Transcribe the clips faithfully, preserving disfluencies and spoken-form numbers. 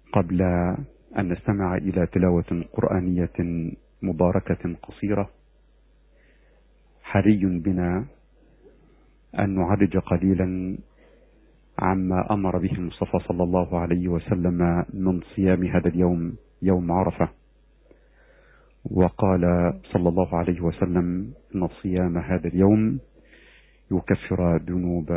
قبل أن نستمع إلى تلاوة قرآنية مباركة قصيرة، حري بنا أن نعرج قليلا عما أمر به المصطفى صلى الله عليه وسلم من صيام هذا اليوم، يوم عرفة. وقال صلى الله عليه وسلم إن صيام هذا اليوم يكفر ذنوب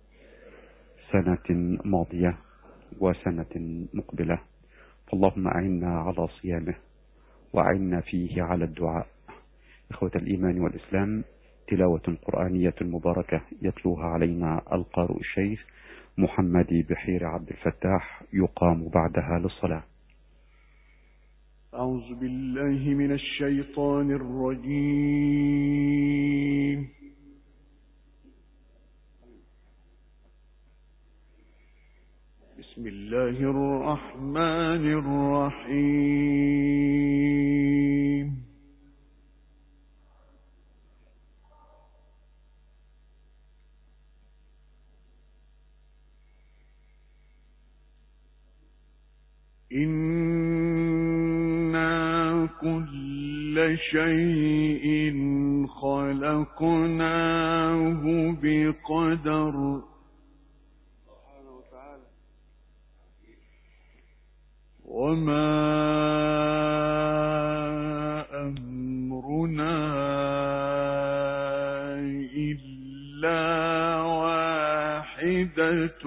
سنة ماضية وسنة مقبلة، فاللهم أعنا على صيامه وأعنا فيه على الدعاء. إخوة الإيمان والإسلام، تلاوة قرآنية مباركة يتلوها علينا القارئ الشيخ محمد بحير عبد الفتاح، يقام بعدها للصلاة. أعوذ بالله من الشيطان الرجيم. بسم الله الرحمن الرحيم. إنا كل شيء خلقناه بقدر. وما أمرنا إلا واحدة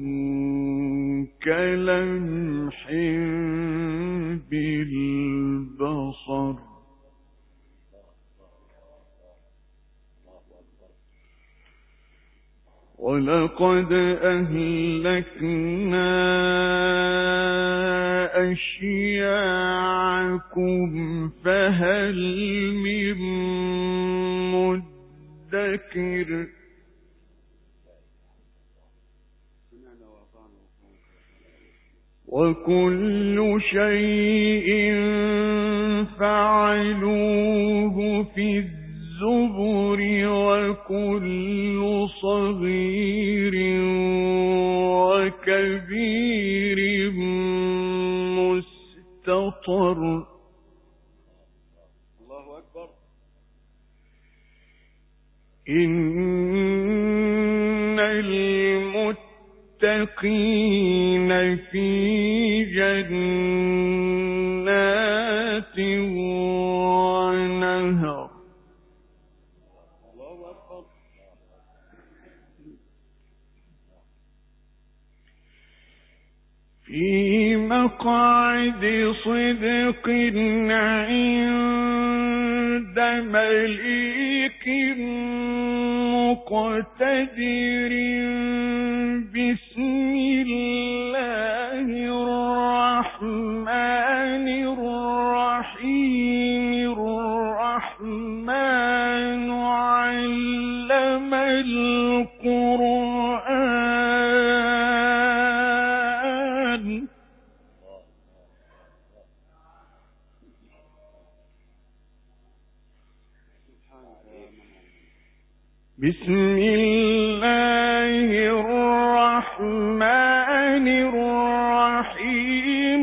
كلمح بالبصر. ولقد أهلكنا أشياعكم فهل من مدكر. وكل شيء فعلوه في الزبر وكل صغير وكبير مستطر. الله أكبر. إن المتقين في جنات ونهر. الله أكبر. في مقعد صدق عند مليك مقتدر. بسم الله الرحمن الرحيم. الرحمن علم القرآن. بسم الله الرحمن الرحيم.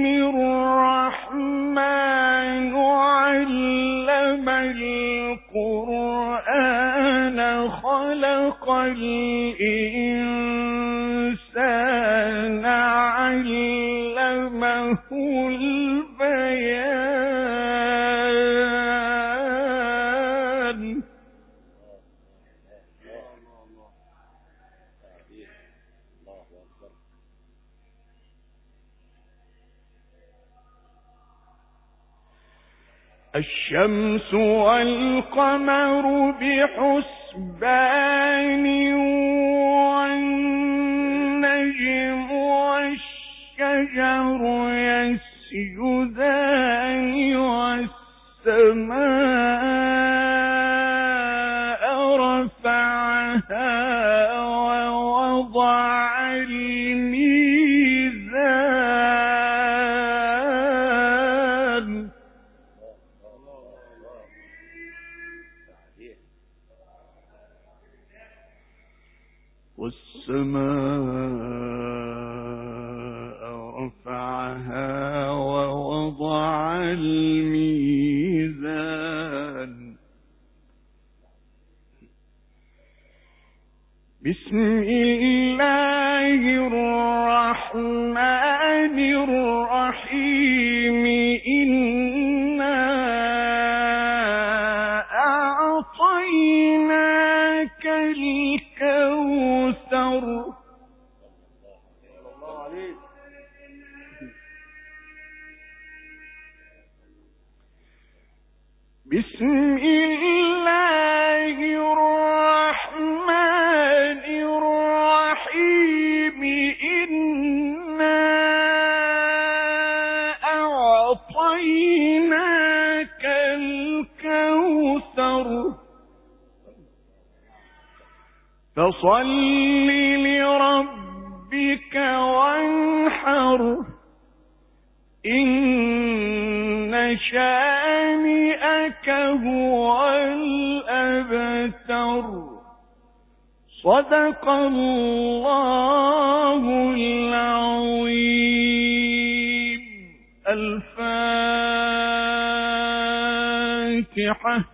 الرحمن علم القرآن خلق الإنسان علمه البيان. الشمس والقمر بحسبان والنجم والشجر يسجدان والسماء رفعها ووضع الميزان. والسماء رفعها الرحمن الرحيم إنا أعطيناك الكوثر بسم الله الرحمن الرحيم إنا أعطيناك الكوثر فصل لربك وانحر إن شانئك هو الأبتر صدق الله العظيم. الفاتحة.